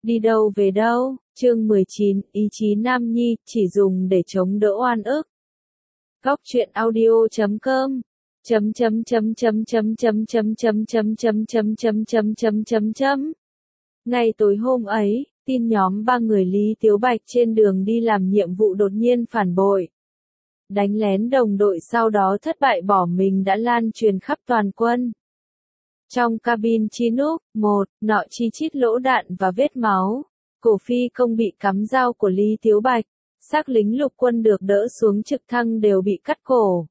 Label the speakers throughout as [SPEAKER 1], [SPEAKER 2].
[SPEAKER 1] Đi đâu về đâu, chương 19, ý chí nam nhi, chỉ dùng để chống đỡ oan ức. Góc truyện audio.com Ngay tối hôm ấy, tin nhóm 3 người Lý Tiếu Bạch trên đường đi làm nhiệm vụ đột nhiên phản bội. Đánh lén đồng đội sau đó thất bại bỏ mình đã lan truyền khắp toàn quân. Trong cabin Chinook, nọ chi chít lỗ đạn và vết máu. Cổ phi công bị cắm dao của Lý Tiếu Bạch. Xác lính lục quân được đỡ xuống trực thăng đều bị cắt cổ.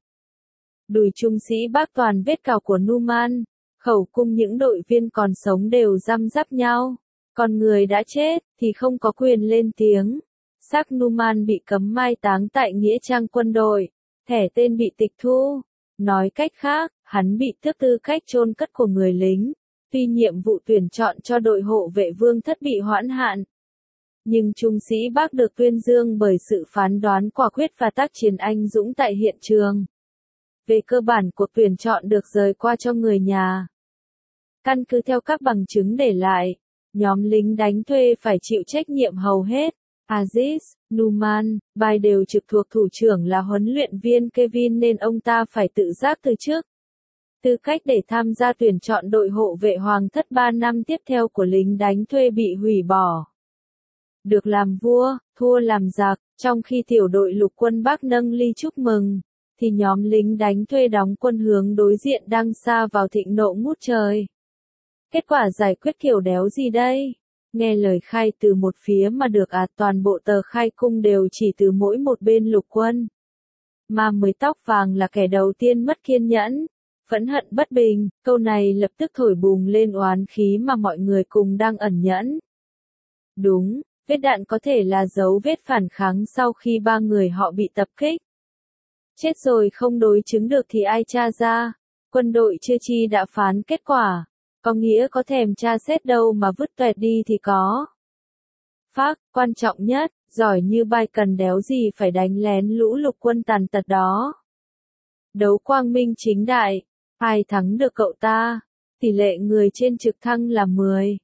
[SPEAKER 1] Đùi trung sĩ bác toàn vết cào của Numan. Khẩu cung những đội viên còn sống đều răm rắp nhau. Còn người đã chết thì không có quyền lên tiếng. Xác Numan bị cấm mai táng tại nghĩa trang quân đội. Thẻ tên bị tịch thu. Nói cách khác, hắn bị tước tư cách chôn cất của người lính. Tuy nhiệm vụ tuyển chọn cho đội hộ vệ vương thất bị hoãn hạn. Nhưng trung sĩ bác được tuyên dương bởi sự phán đoán quả quyết và tác chiến anh dũng tại hiện trường. Về cơ bản cuộc tuyển chọn được rời qua cho người nhà. Căn cứ theo các bằng chứng để lại, nhóm lính đánh thuê phải chịu trách nhiệm hầu hết. Aziz, Numan, Bai đều trực thuộc thủ trưởng là huấn luyện viên Kevin nên ông ta phải tự giác từ chức. Tư cách để tham gia tuyển chọn đội hộ vệ hoàng thất 3 năm tiếp theo của lính đánh thuê bị hủy bỏ. Được làm vua, thua làm giặc, trong khi tiểu đội lục quân Bắc nâng ly chúc mừng, thì nhóm lính đánh thuê đóng quân hướng đối diện đang xa vào thịnh nộ ngút trời. Kết quả giải quyết kiểu đéo gì đây? Nghe lời khai từ một phía mà được toàn bộ tờ khai cung đều chỉ từ mỗi một bên lục quân. Mà mới tóc vàng là kẻ đầu tiên mất kiên nhẫn, phẫn hận bất bình, câu này lập tức thổi bùng lên oán khí mà mọi người cùng đang ẩn nhẫn. Đúng, vết đạn có thể là dấu vết phản kháng sau khi 3 người họ bị tập kích. Chết rồi không đối chứng được thì ai tra ra, quân đội chưa chi đã phán kết quả. Có nghĩa có thèm tra xét đâu mà vứt tuẹt đi thì có. Phác, quan trọng nhất, giỏi như Bai cần đéo gì phải đánh lén lũ lục quân tàn tật đó. Đấu quang minh chính đại, ai thắng được cậu ta? Tỷ lệ người trên trực thăng là 10.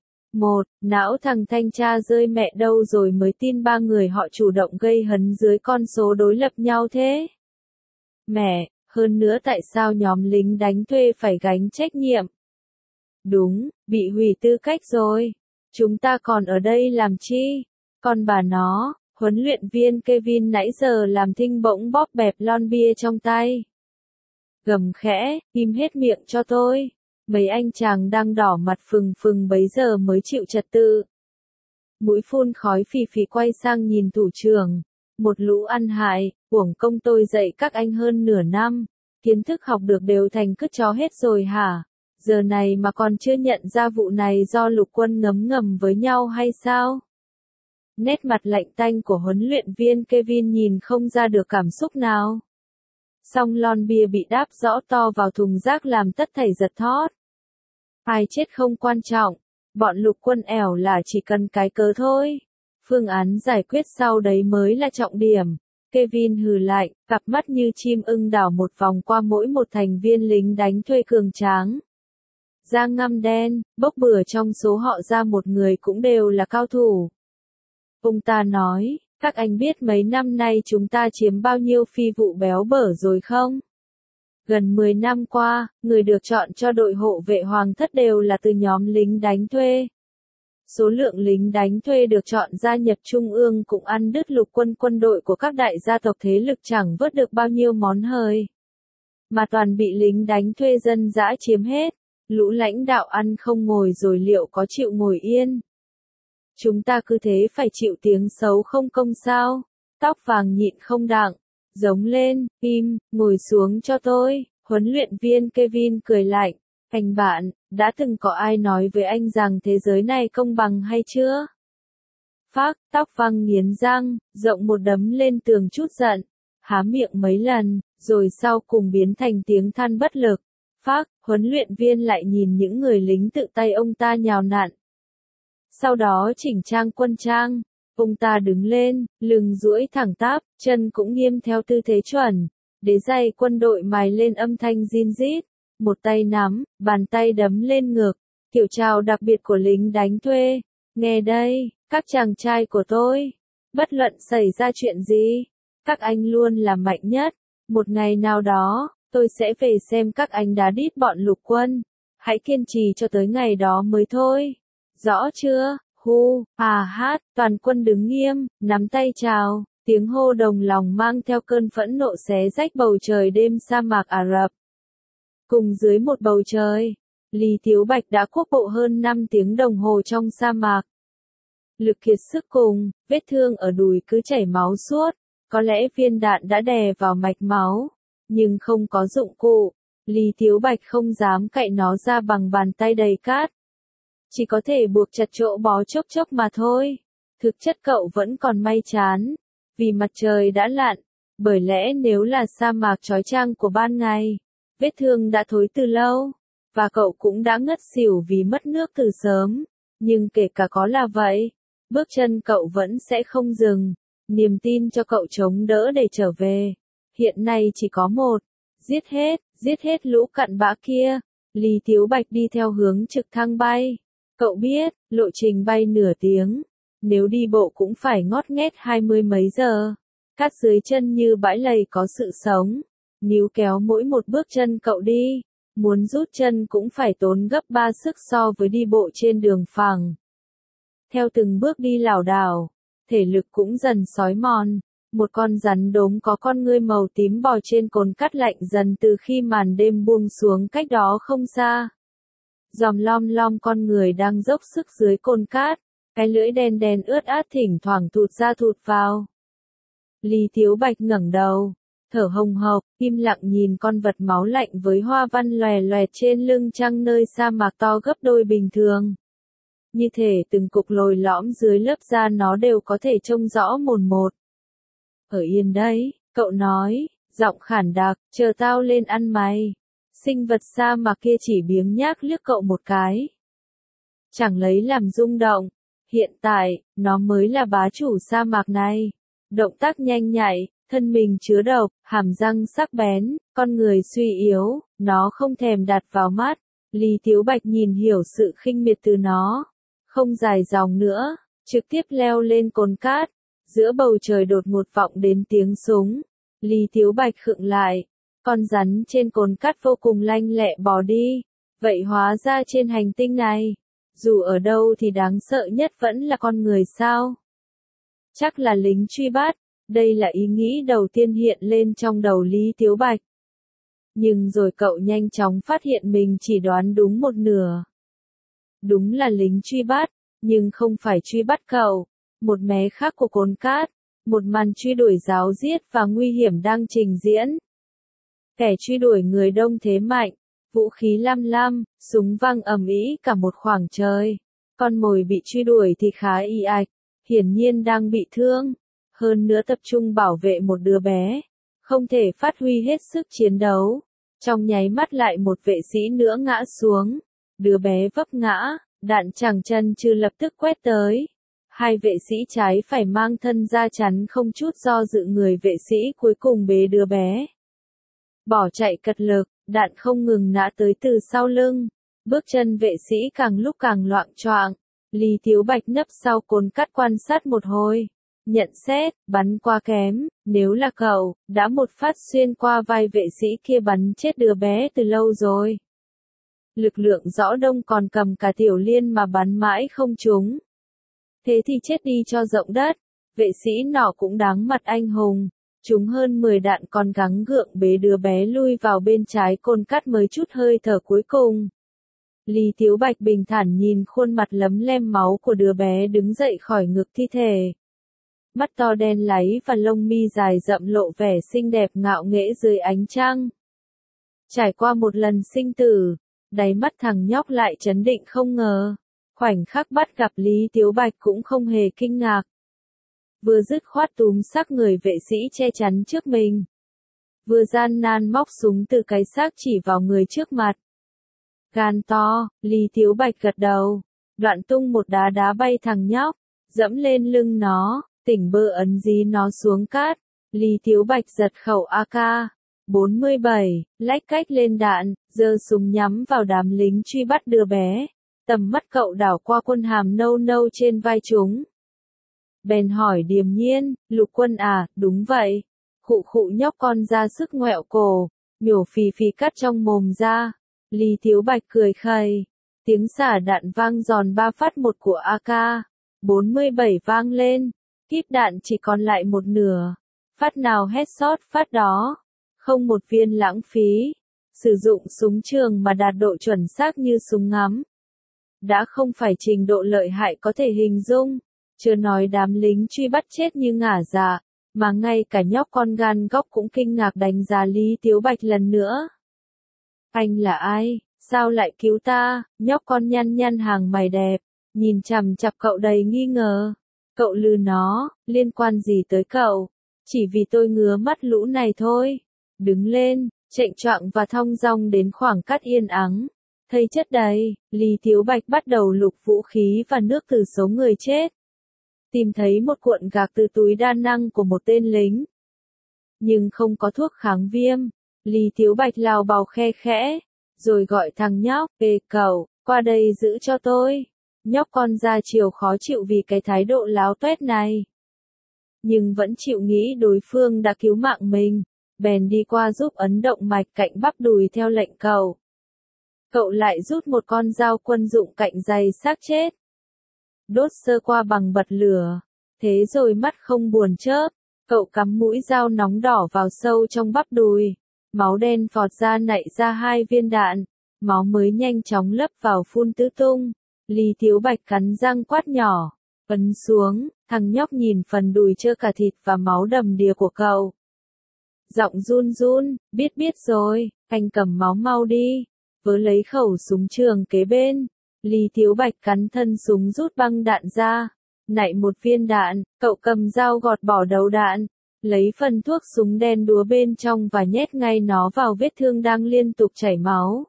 [SPEAKER 1] Não thằng thanh tra rơi mẹ đâu rồi mới tin 3 người họ chủ động gây hấn dưới con số đối lập nhau thế? Mẹ, hơn nữa tại sao nhóm lính đánh thuê phải gánh trách nhiệm? Đúng, bị hủy tư cách rồi. Chúng ta còn ở đây làm chi? Còn bà nó, huấn luyện viên Kevin nãy giờ làm thinh bỗng bóp bẹp lon bia trong tay. Gầm khẽ, im hết miệng cho tôi. Mấy anh chàng đang đỏ mặt phừng phừng bấy giờ mới chịu trật tự. Mũi phun khói phì phì quay sang nhìn thủ trưởng. Một lũ ăn hại, uổng công tôi dạy các anh hơn nửa năm. Kiến thức học được đều thành cứt chó hết rồi hả? Giờ này mà còn chưa nhận ra vụ này do lục quân ngấm ngầm với nhau hay sao? Nét mặt lạnh tanh của huấn luyện viên Kevin nhìn không ra được cảm xúc nào. Song lon bia bị đáp rõ to vào thùng rác làm tất thảy giật thót. Ai chết không quan trọng, bọn lục quân ẻo là chỉ cần cái cớ thôi. Phương án giải quyết sau đấy mới là trọng điểm. Kevin hừ lạnh, cặp mắt như chim ưng đảo một vòng qua mỗi một thành viên lính đánh thuê cường tráng. Da ngăm đen, bốc bừa trong số họ ra một người cũng đều là cao thủ. Ông ta nói, các anh biết mấy năm nay chúng ta chiếm bao nhiêu phi vụ béo bở rồi không? Gần 10 năm qua, người được chọn cho đội hộ vệ hoàng thất đều là từ nhóm lính đánh thuê. Số lượng lính đánh thuê được chọn gia nhập trung ương cũng ăn đứt lục quân đội của các đại gia tộc thế lực chẳng vớt được bao nhiêu món hời. Mà toàn bị lính đánh thuê dân dã chiếm hết. Lũ lãnh đạo ăn không ngồi rồi liệu có chịu ngồi yên? Chúng ta cứ thế phải chịu tiếng xấu không công sao? Tóc vàng nhịn không đặng, giống lên, im, ngồi xuống cho tôi. Huấn luyện viên Kevin cười lạnh, anh bạn, đã từng có ai nói với anh rằng thế giới này công bằng hay chưa? Phác, tóc vàng nghiến răng, rộng một đấm lên tường chút giận, há miệng mấy lần, rồi sau cùng biến thành tiếng than bất lực. Phác, huấn luyện viên lại nhìn những người lính tự tay ông ta nhào nặn. Sau đó chỉnh trang quân trang, ông ta đứng lên, lưng duỗi thẳng tắp, chân cũng nghiêm theo tư thế chuẩn. Đế giày quân đội mài lên âm thanh rin rít, một tay nắm, bàn tay đấm lên ngực, kiểu chào đặc biệt của lính đánh thuê. Nghe đây, Các chàng trai của tôi, bất luận xảy ra chuyện gì, các anh luôn là mạnh nhất. Một ngày nào đó, tôi sẽ về xem các anh đá đít bọn lục quân. Hãy kiên trì cho tới ngày đó mới thôi. Rõ chưa? Hu, hà hát, toàn quân đứng nghiêm, nắm tay chào. Tiếng hô đồng lòng mang theo cơn phẫn nộ xé rách bầu trời đêm sa mạc Ả Rập. Cùng dưới một bầu trời, Lý Tiếu Bạch đã quốc bộ hơn 5 tiếng đồng hồ trong sa mạc. Lực kiệt sức cùng, vết thương ở đùi cứ chảy máu suốt, có lẽ viên đạn đã đè vào mạch máu, nhưng không có dụng cụ, Lý Tiếu Bạch không dám cạy nó ra bằng bàn tay đầy cát. Chỉ có thể buộc chặt chỗ bó chốc chốc mà thôi. Thực chất cậu vẫn còn may chán, vì mặt trời đã lặn, bởi lẽ nếu là sa mạc chói chang của ban ngày, vết thương đã thối từ lâu, và cậu cũng đã ngất xỉu vì mất nước từ sớm. Nhưng kể cả có là vậy, bước chân cậu vẫn sẽ không dừng, niềm tin cho cậu chống đỡ để trở về. Hiện nay chỉ có một, giết hết lũ cặn bã kia. Lý Tiếu Bạch đi theo hướng trực thăng bay. Cậu biết, lộ trình bay nửa tiếng, nếu đi bộ cũng phải ngót nghét 20 mấy giờ. Cát dưới chân như bãi lầy có sự sống, níu kéo mỗi một bước chân cậu đi, muốn rút chân cũng phải tốn gấp 3 sức so với đi bộ trên đường phẳng. Theo từng bước đi lảo đảo, thể lực cũng dần xói mòn. Một con rắn đốm có con ngươi màu tím bò trên cồn cát lạnh dần từ khi màn đêm buông xuống cách đó không xa. Dòm lom lom con người đang dốc sức dưới cồn cát, cái lưỡi đen đen ướt át thỉnh thoảng thụt ra thụt vào. Lý Tiếu Bạch ngẩng đầu, thở hồng hộc, im lặng nhìn con vật máu lạnh với hoa văn lòe loẹt trên lưng trăng nơi sa mạc to gấp đôi bình thường. Như thể từng cục lồi lõm dưới lớp da nó đều có thể trông rõ mồn một. Ở yên đấy, cậu nói, giọng khản đặc, chờ tao lên ăn mày. Sinh vật sa mạc kia chỉ biếng nhác liếc cậu một cái. Chẳng lấy làm rung động, hiện tại, nó mới là bá chủ sa mạc này. Động tác nhanh nhạy, thân mình chứa độc, hàm răng sắc bén, con người suy yếu, nó không thèm đặt vào mắt. Lý Tiếu Bạch nhìn hiểu sự khinh miệt từ nó. Không dài dòng nữa, trực tiếp leo lên cồn cát. Giữa bầu trời đột ngột vọng đến tiếng súng. Lý Tiếu Bạch khựng lại. Con rắn trên cồn cát vô cùng lanh lẹ bò đi. Vậy hóa ra trên hành tinh này, dù ở đâu thì đáng sợ nhất vẫn là con người sao? Chắc là lính truy bắt. Đây là ý nghĩ đầu tiên hiện lên trong đầu Lý Tiếu Bạch. Nhưng rồi cậu nhanh chóng phát hiện mình chỉ đoán đúng một nửa. Đúng là lính truy bắt, nhưng không phải truy bắt cậu. Một mé khác của cồn cát, một màn truy đuổi ráo riết và nguy hiểm đang trình diễn. Kẻ truy đuổi người đông thế mạnh, vũ khí lam lam, súng vang ầm ĩ cả một khoảng trời. Con mồi bị truy đuổi thì khá ì ạch, hiển nhiên đang bị thương. Hơn nữa tập trung bảo vệ một đứa bé, không thể phát huy hết sức chiến đấu. Trong nháy mắt lại một vệ sĩ nữa ngã xuống. Đứa bé vấp ngã, đạn chẳng chân chừ lập tức quét tới. Hai vệ sĩ trái phải mang thân ra chắn không chút do dự, người vệ sĩ cuối cùng bế đứa bé. Bỏ chạy cật lực, đạn không ngừng nã tới từ sau lưng. Bước chân vệ sĩ càng lúc càng loạng choạng. Lý Tiếu Bạch nấp sau cồn cát quan sát một hồi. Nhận xét, bắn qua kém, nếu là cậu, đã một phát xuyên qua vai vệ sĩ kia bắn chết đứa bé từ lâu rồi. Lực lượng rõ đông còn cầm cả tiểu liên mà bắn mãi không trúng. Thế thì chết đi cho rộng đất, vệ sĩ nọ cũng đáng mặt anh hùng. Trúng hơn 10 đạn còn gắng gượng bế đứa bé lui vào bên trái cồn cát mới chút hơi thở cuối cùng. Lý Tiếu Bạch bình thản nhìn khuôn mặt lấm lem máu của đứa bé đứng dậy khỏi ngực thi thể. Mắt to đen láy và lông mi dài rậm lộ vẻ xinh đẹp ngạo nghễ dưới ánh trăng. Trải qua một lần sinh tử, đáy mắt thằng nhóc lại chấn định không ngờ. Khoảnh khắc bắt gặp Lý Tiếu Bạch cũng không hề kinh ngạc. Vừa dứt khoát túm xác người vệ sĩ che chắn trước mình. Vừa gian nan móc súng từ cái xác chỉ vào người trước mặt. Gan to, Lý Tiếu Bạch gật đầu. Đoạn tung một đá đá bay thằng nhóc, dẫm lên lưng nó, tỉnh bơ ấn dí nó xuống cát. Lý Tiếu Bạch giật khẩu AK-47, lách cách lên đạn, giơ súng nhắm vào đám lính truy bắt đứa bé. Tầm mắt cậu đảo qua quân hàm nâu nâu trên vai chúng. Bèn hỏi điềm nhiên, Lục Quân à, đúng vậy. Khụ khụ nhóc con ra sức ngoẹo cổ, nhổ phì phì cắt trong mồm ra. Lý Thiếu Bạch cười khẩy, tiếng xả đạn vang giòn 3 phát một của AK-47 vang lên, kíp đạn chỉ còn lại một nửa. Phát nào headshot phát đó, không một viên lãng phí. Sử dụng súng trường mà đạt độ chuẩn xác như súng ngắm. Đã không phải trình độ lợi hại có thể hình dung, chưa nói đám lính truy bắt chết như ngả dạ, mà ngay cả nhóc con gan góc cũng kinh ngạc đánh giá Lý Tiếu Bạch lần nữa. Anh là ai? Sao lại cứu ta? Nhóc con nhăn nhăn hàng mày đẹp, nhìn chằm chằm cậu đầy nghi ngờ. Cậu lừa nó, liên quan gì tới cậu? Chỉ vì tôi ngứa mắt lũ này thôi. Đứng lên, chệnh choạng và thong dong đến khoảng cắt yên ắng. Thấy chất đầy, Lý Tiếu Bạch bắt đầu lục vũ khí và nước từ số người chết. Tìm thấy một cuộn gạc từ túi đa năng của một tên lính. Nhưng không có thuốc kháng viêm. Lý Tiếu Bạch lào bào khe khẽ, rồi gọi thằng nhóc, ê cậu, qua đây giữ cho tôi. Nhóc con ra chiều khó chịu vì cái thái độ láo tuét này. Nhưng vẫn chịu nghĩ đối phương đã cứu mạng mình, bèn đi qua giúp ấn động mạch cạnh bắp đùi theo lệnh cậu. Cậu lại rút một con dao quân dụng cạnh giày xác chết. Đốt sơ qua bằng bật lửa, thế rồi mắt không buồn chớp, cậu cắm mũi dao nóng đỏ vào sâu trong bắp đùi. Máu đen phọt ra nạy ra 2 viên đạn, máu mới nhanh chóng lấp vào phun tứ tung. Lý Tiếu Bạch cắn răng quát nhỏ, ấn xuống, thằng nhóc nhìn phần đùi trơ cả thịt và máu đầm đìa của cậu. Giọng run run, biết rồi, anh cầm máu mau đi, vớ lấy khẩu súng trường kế bên. Lý Tiếu Bạch cắn thân súng rút băng đạn ra, nạy một viên đạn, cậu cầm dao gọt bỏ đầu đạn. Lấy phần thuốc súng đen đúa bên trong và nhét ngay nó vào vết thương đang liên tục chảy máu.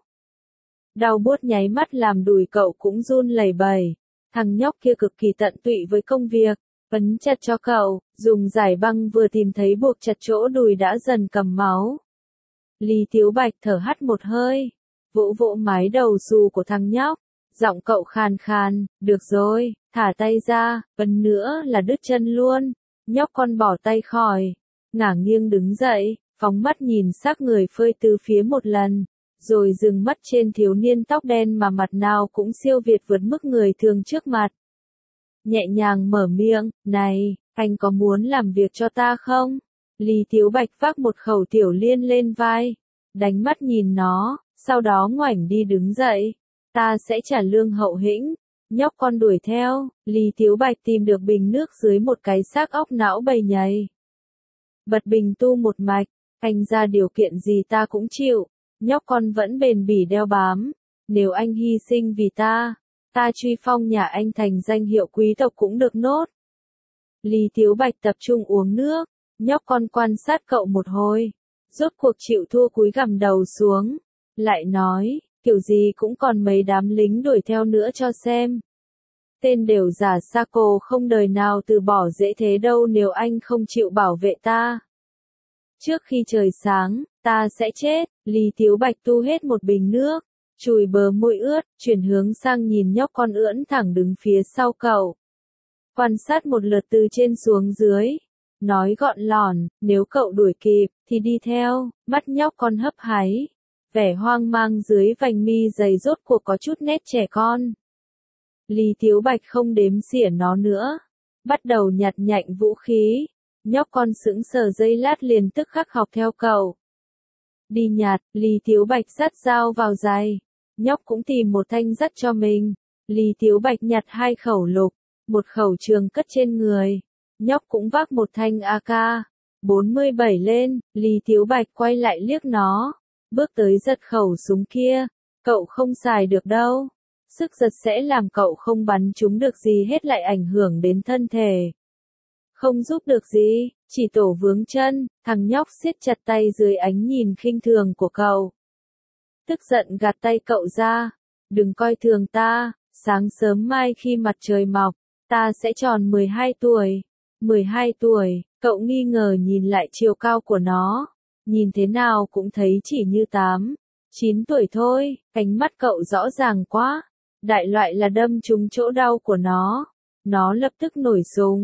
[SPEAKER 1] Đau buốt nháy mắt làm đùi cậu cũng run lẩy bẩy. Thằng nhóc kia cực kỳ tận tụy với công việc, ấn chặt cho cậu, dùng giải băng vừa tìm thấy buộc chặt chỗ đùi đã dần cầm máu. Lý Tiếu Bạch thở hắt một hơi, vỗ vỗ mái đầu xù của thằng nhóc, giọng cậu khàn khàn, được rồi, thả tay ra, ấn nữa là đứt chân luôn. Nhóc con bỏ tay khỏi, ngả nghiêng đứng dậy, phóng mắt nhìn xác người phơi tứ phía một lần, rồi dừng mắt trên thiếu niên tóc đen mà mặt nào cũng siêu việt vượt mức người thường trước mặt. Nhẹ nhàng mở miệng, này, anh có muốn làm việc cho ta không? Lý Tiếu Bạch vác một khẩu tiểu liên lên vai, đánh mắt nhìn nó, sau đó ngoảnh đi đứng dậy, ta sẽ trả lương hậu hĩnh. Nhóc con đuổi theo, Lý Tiếu Bạch tìm được bình nước dưới một cái xác óc não bầy nhầy. Bật bình tu một mạch, anh ra điều kiện gì ta cũng chịu, nhóc con vẫn bền bỉ đeo bám. Nếu anh hy sinh vì ta truy phong nhà anh thành danh hiệu quý tộc cũng được nốt. Lý Tiếu Bạch tập trung uống nước, nhóc con quan sát cậu một hồi, rốt cuộc chịu thua cúi gằm đầu xuống, lại nói, kiểu gì cũng còn mấy đám lính đuổi theo nữa cho xem. Tên đều giả Sako không đời nào từ bỏ dễ thế đâu nếu anh không chịu bảo vệ ta. Trước khi trời sáng, ta sẽ chết. Lý Tiếu Bạch tu hết một bình nước, chùi bờ môi ướt, chuyển hướng sang nhìn nhóc con ưỡn thẳng đứng phía sau cậu. Quan sát một lượt từ trên xuống dưới, nói gọn lỏn, nếu cậu đuổi kịp, thì đi theo. Mắt nhóc con hấp háy, vẻ hoang mang dưới vành mi dày rốt cuộc có chút nét trẻ con. Lý Tiếu Bạch không đếm xỉa nó nữa, bắt đầu nhặt nhạnh vũ khí. Nhóc con sững sờ giây lát liền tức khắc học theo cậu. Đi nhặt, Lý Tiếu Bạch dắt dao vào giày. Nhóc cũng tìm một thanh dắt cho mình. Lý Tiếu Bạch nhặt 2 khẩu lục, một khẩu trường cất trên người. Nhóc cũng vác một thanh AK-47 lên. Lý Tiếu Bạch quay lại liếc nó, bước tới giật khẩu súng kia. Cậu không xài được đâu. Sức giật sẽ làm cậu không bắn trúng được gì hết, lại ảnh hưởng đến thân thể. Không giúp được gì, chỉ tổ vướng chân. Thằng nhóc siết chặt tay dưới ánh nhìn khinh thường của cậu. Tức giận gạt tay cậu ra. Đừng coi thường ta, sáng sớm mai khi mặt trời mọc, ta sẽ tròn 12 tuổi. 12 tuổi, cậu nghi ngờ nhìn lại chiều cao của nó. Nhìn thế nào cũng thấy chỉ như 8, 9 tuổi thôi, ánh mắt cậu rõ ràng quá. Đại loại là đâm trúng chỗ đau của nó. Nó lập tức nổi sùng.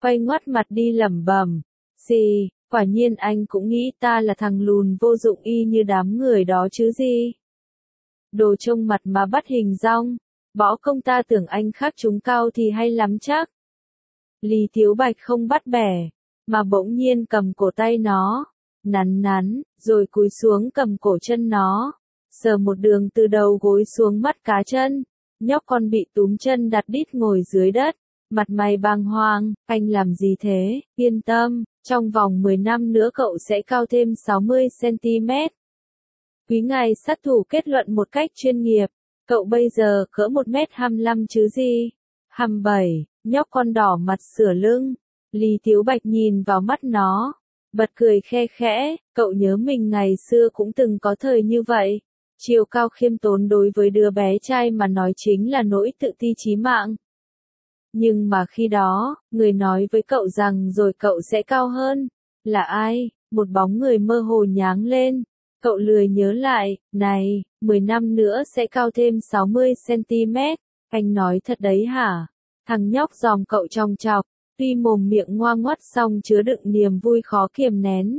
[SPEAKER 1] quay ngoắt mặt đi lẩm bẩm. Gì, quả nhiên anh cũng nghĩ ta là thằng lùn vô dụng y như đám người đó chứ gì. Đồ trông mặt mà bắt hình dong, bỏ công ta tưởng anh khác chúng cao thì hay lắm chắc. Lý Tiếu Bạch không bắt bẻ, mà bỗng nhiên cầm cổ tay nó, nắn, rồi cúi xuống cầm cổ chân nó, sờ một đường từ đầu gối xuống mắt cá chân. Nhóc con bị túm chân đặt đít ngồi dưới đất, mặt mày bàng hoàng, anh làm gì thế, yên tâm, trong vòng 10 năm nữa cậu sẽ cao thêm 60cm. Quý ngài sát thủ kết luận một cách chuyên nghiệp, cậu bây giờ cỡ 1m25 chứ gì. 27, nhóc con đỏ mặt sửa lưng, Lý Tiếu Bạch nhìn vào mắt nó, bật cười khe khẽ, cậu nhớ mình ngày xưa cũng từng có thời như vậy. Chiều cao khiêm tốn đối với đứa bé trai mà nói chính là nỗi tự ti chí mạng. Nhưng mà khi đó, người nói với cậu rằng rồi cậu sẽ cao hơn, là ai? Một bóng người mơ hồ nháng lên. Cậu lười nhớ lại, này, 10 năm nữa sẽ cao thêm 60cm, anh nói thật đấy hả? Thằng nhóc giòm cậu trong chọc, tuy mồm miệng ngoa ngoắt song chứa đựng niềm vui khó kiềm nén.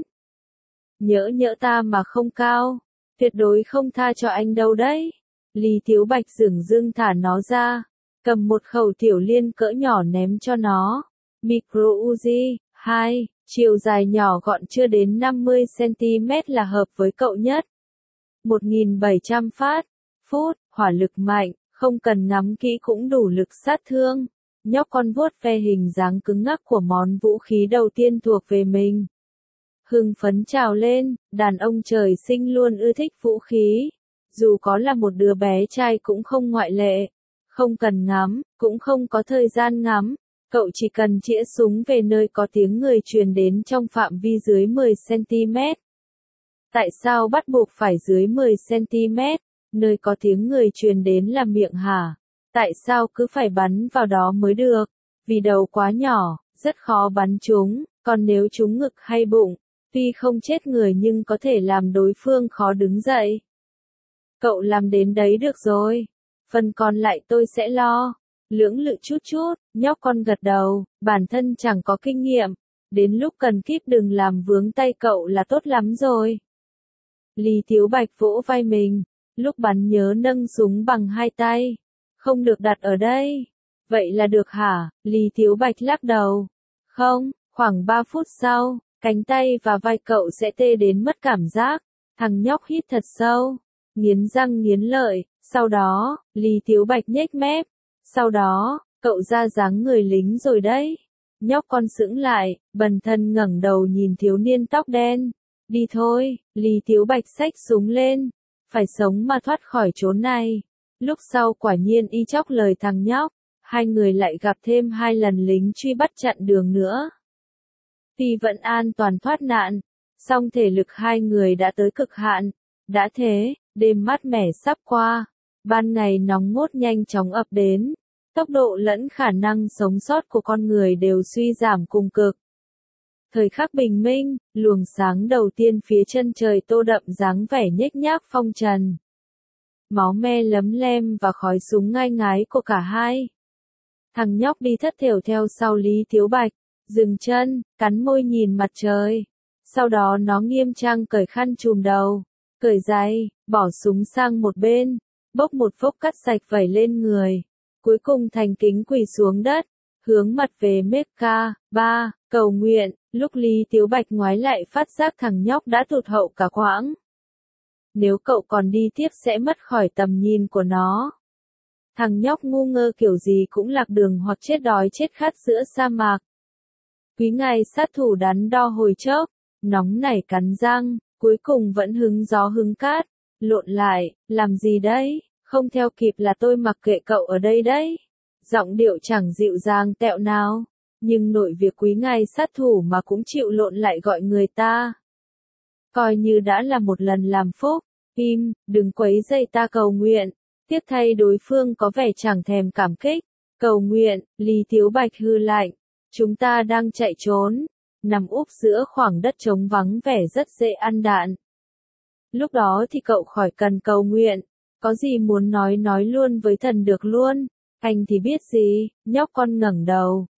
[SPEAKER 1] Nhỡ ta mà không cao, tuyệt đối không tha cho anh đâu đấy. Lý Tiếu Bạch dửng dưng thả nó ra, cầm một khẩu tiểu liên cỡ nhỏ ném cho nó. Micro Uzi, 2, chiều dài nhỏ gọn chưa đến 50cm là hợp với cậu nhất. 1700 phát, phút, hỏa lực mạnh, không cần ngắm kỹ cũng đủ lực sát thương. Nhóc con vuốt ve hình dáng cứng ngắc của món vũ khí đầu tiên thuộc về mình. Hưng phấn trào lên, đàn ông trời sinh luôn ưa thích vũ khí. Dù có là một đứa bé trai cũng không ngoại lệ. Không cần ngắm, cũng không có thời gian ngắm. Cậu chỉ cần chĩa súng về nơi có tiếng người truyền đến trong phạm vi dưới 10cm. Tại sao bắt buộc phải dưới 10cm? Nơi có tiếng người truyền đến là miệng hả? Tại sao cứ phải bắn vào đó mới được? Vì đầu quá nhỏ, rất khó bắn trúng, còn nếu trúng ngực hay bụng, tuy không chết người nhưng có thể làm đối phương khó đứng dậy. Cậu làm đến đấy được rồi. Phần còn lại tôi sẽ lo. Lưỡng lự chút, nhóc con gật đầu, bản thân chẳng có kinh nghiệm. Đến lúc cần kíp đừng làm vướng tay cậu là tốt lắm rồi. Lý Tiếu Bạch vỗ vai mình, lúc bắn nhớ nâng súng bằng hai tay. Không được đặt ở đây. Vậy là được hả? Lý Tiếu Bạch lắc đầu. Không, khoảng 3 phút sau, cánh tay và vai cậu sẽ tê đến mất cảm giác. Thằng nhóc hít thật sâu, nghiến răng nghiến lợi, sau đó, Lý Tiếu Bạch nhếch mép. Sau đó, cậu ra dáng người lính rồi đấy. Nhóc con sững lại, bần thần ngẩng đầu nhìn thiếu niên tóc đen. Đi thôi, Lý Tiếu Bạch xách súng lên. Phải sống mà thoát khỏi chốn này. Lúc sau quả nhiên y chóc lời thằng nhóc. Hai người lại gặp thêm 2 lần lính truy bắt chặn đường nữa. Tuy vẫn an toàn thoát nạn, song thể lực hai người đã tới cực hạn. Đã thế, đêm mát mẻ sắp qua. Ban ngày nóng ngốt nhanh chóng ập đến. Tốc độ lẫn khả năng sống sót của con người đều suy giảm cùng cực. Thời khắc bình minh, luồng sáng đầu tiên phía chân trời tô đậm dáng vẻ nhếch nhác phong trần. Máu me lấm lem và khói súng ngai ngái của cả hai. Thằng nhóc đi thất thểu theo sau Lý Tiếu Bạch, dừng chân, cắn môi nhìn mặt trời. Sau đó nó nghiêm trang cởi khăn trùm đầu, cởi giày, bỏ súng sang một bên, bốc một phốc cắt sạch vẩy lên người. Cuối cùng thành kính quỳ xuống đất, hướng mặt về Mecca, cầu nguyện. Lúc Lý Tiếu Bạch ngoái lại phát giác thằng nhóc đã tụt hậu cả quãng. Nếu cậu còn đi tiếp sẽ mất khỏi tầm nhìn của nó. Thằng nhóc ngu ngơ kiểu gì cũng lạc đường hoặc chết đói chết khát giữa sa mạc. Quý ngài sát thủ đắn đo hồi chốc, nóng nảy cắn răng, cuối cùng vẫn hứng gió hứng cát, lộn lại, làm gì đấy, không theo kịp là tôi mặc kệ cậu ở đây đấy. Giọng điệu chẳng dịu dàng tẹo nào, nhưng nội việc quý ngài sát thủ mà cũng chịu lộn lại gọi người ta. Coi như đã là một lần làm phúc, đừng quấy rầy ta cầu nguyện. Tiếc thay đối phương có vẻ chẳng thèm cảm kích. Cầu nguyện, Lý Tiếu Bạch hư lạnh. Chúng ta đang chạy trốn, nằm úp giữa khoảng đất trống vắng vẻ rất dễ ăn đạn. Lúc đó thì cậu khỏi cần cầu nguyện, có gì muốn nói luôn với thần được luôn. Anh thì biết gì, nhóc con ngẩng đầu,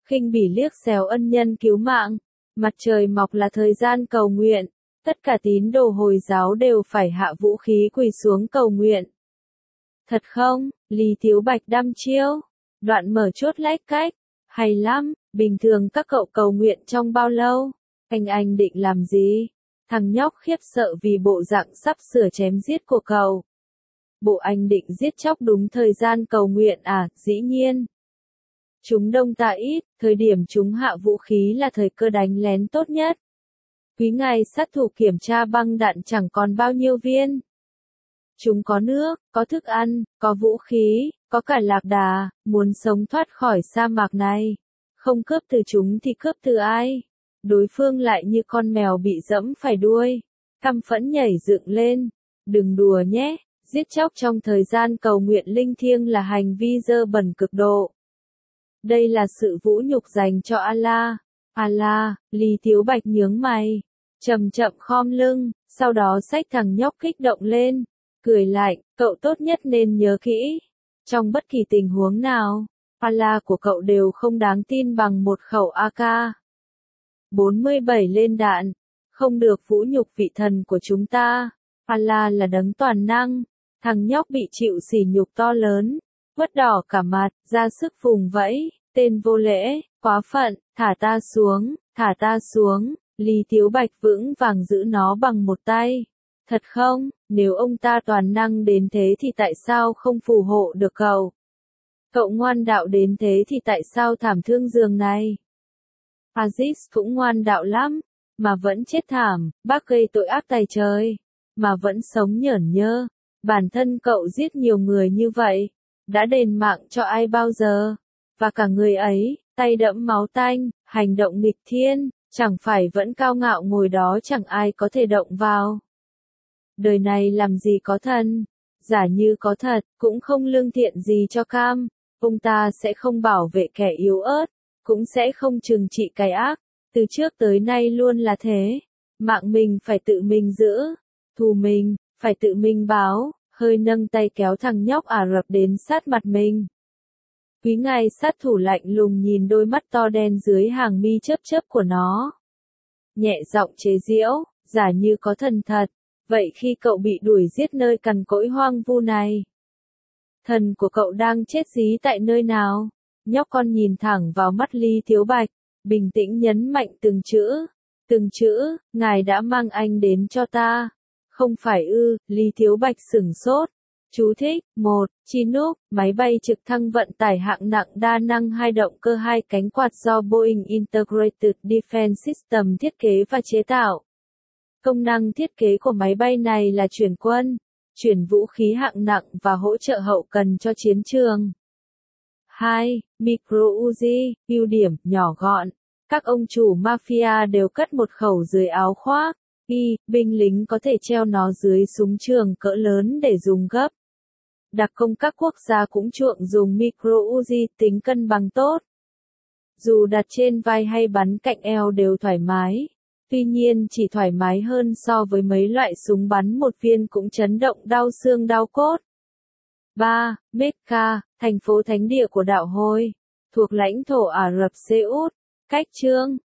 [SPEAKER 1] khinh bỉ liếc xéo ân nhân cứu mạng. Mặt trời mọc là thời gian cầu nguyện, tất cả tín đồ Hồi giáo đều phải hạ vũ khí quỳ xuống cầu nguyện. Thật không? Lý Tiếu Bạch đăm chiêu. Đoạn mở chốt lách cách. Hay lắm, bình thường các cậu cầu nguyện trong bao lâu? Anh định làm gì? Thằng nhóc khiếp sợ vì bộ dạng sắp sửa chém giết của cậu. Bộ anh định giết chóc đúng thời gian cầu nguyện à? Dĩ nhiên. Chúng đông ta ít, thời điểm chúng hạ vũ khí là thời cơ đánh lén tốt nhất. Quý ngài sát thủ kiểm tra băng đạn chẳng còn bao nhiêu viên. Chúng có nước, có thức ăn, có vũ khí, có cả lạc đà, muốn sống thoát khỏi sa mạc này. Không cướp từ chúng thì cướp từ ai? Đối phương lại như con mèo bị dẫm phải đuôi. Căm phẫn nhảy dựng lên. Đừng đùa nhé, giết chóc trong thời gian cầu nguyện linh thiêng là hành vi dơ bẩn cực độ. Đây là sự vũ nhục dành cho Allah. Allah, Lý Tiếu Bạch nhướng mày. Chậm chậm khom lưng, sau đó xách thằng nhóc kích động lên. Cười lạnh, cậu tốt nhất nên nhớ kỹ. Trong bất kỳ tình huống nào, Allah của cậu đều không đáng tin bằng một khẩu AK-47 lên đạn. Không được vũ nhục vị thần của chúng ta. Allah là đấng toàn năng. Thằng nhóc bị chịu sỉ nhục to lớn. Vất đỏ cả mặt, ra sức vùng vẫy. Tên vô lễ, quá phận, thả ta xuống, thả ta xuống. Lý Tiếu Bạch vững vàng giữ nó bằng một tay. Thật không, nếu ông ta toàn năng đến thế thì tại sao không phù hộ được cậu? Cậu ngoan đạo đến thế thì tại sao thảm thương giường này? Aziz cũng ngoan đạo lắm, mà vẫn chết thảm, bác gây tội ác tày trời, mà vẫn sống nhởn nhơ. Bản thân cậu giết nhiều người như vậy, đã đền mạng cho ai bao giờ? Và cả người ấy, tay đẫm máu tanh, hành động nghịch thiên, chẳng phải vẫn cao ngạo ngồi đó chẳng ai có thể động vào. Đời này làm gì có thần, giả như có thật, cũng không lương thiện gì cho cam, ông ta sẽ không bảo vệ kẻ yếu ớt, cũng sẽ không trừng trị cái ác, từ trước tới nay luôn là thế. Mạng mình phải tự mình giữ, thù mình, phải tự mình báo, hơi nâng tay kéo thằng nhóc Ả Rập đến sát mặt mình. Quý ngài sát thủ lạnh lùng nhìn đôi mắt to đen dưới hàng mi chớp chớp của nó. Nhẹ giọng chế giễu, giả như có thần thật, vậy khi cậu bị đuổi giết nơi cằn cỗi hoang vu này, thần của cậu đang chết dí tại nơi nào? Nhóc con nhìn thẳng vào mắt Lý Tiếu Bạch, bình tĩnh nhấn mạnh từng chữ, ngài đã mang anh đến cho ta. Không phải ư? Lý Tiếu Bạch sửng sốt. Chú thích, 1. Chinook, máy bay trực thăng vận tải hạng nặng đa năng 2 động cơ 2 cánh quạt do Boeing Integrated Defense System thiết kế và chế tạo. Công năng thiết kế của máy bay này là chuyển quân, chuyển vũ khí hạng nặng và hỗ trợ hậu cần cho chiến trường. 2. Micro Uzi, ưu điểm, nhỏ gọn. Các ông chủ mafia đều cất một khẩu dưới áo khoác. Binh lính có thể treo nó dưới súng trường cỡ lớn để dùng gấp. Đặc công các quốc gia cũng chuộng dùng micro Uzi, tính cân bằng tốt. Dù đặt trên vai hay bắn cạnh eo đều thoải mái. Tuy nhiên chỉ thoải mái hơn so với mấy loại súng bắn một viên cũng chấn động đau xương đau cốt. 3. Mecca, thành phố thánh địa của đạo Hồi, thuộc lãnh thổ Ả Rập Xê Út. Cách chương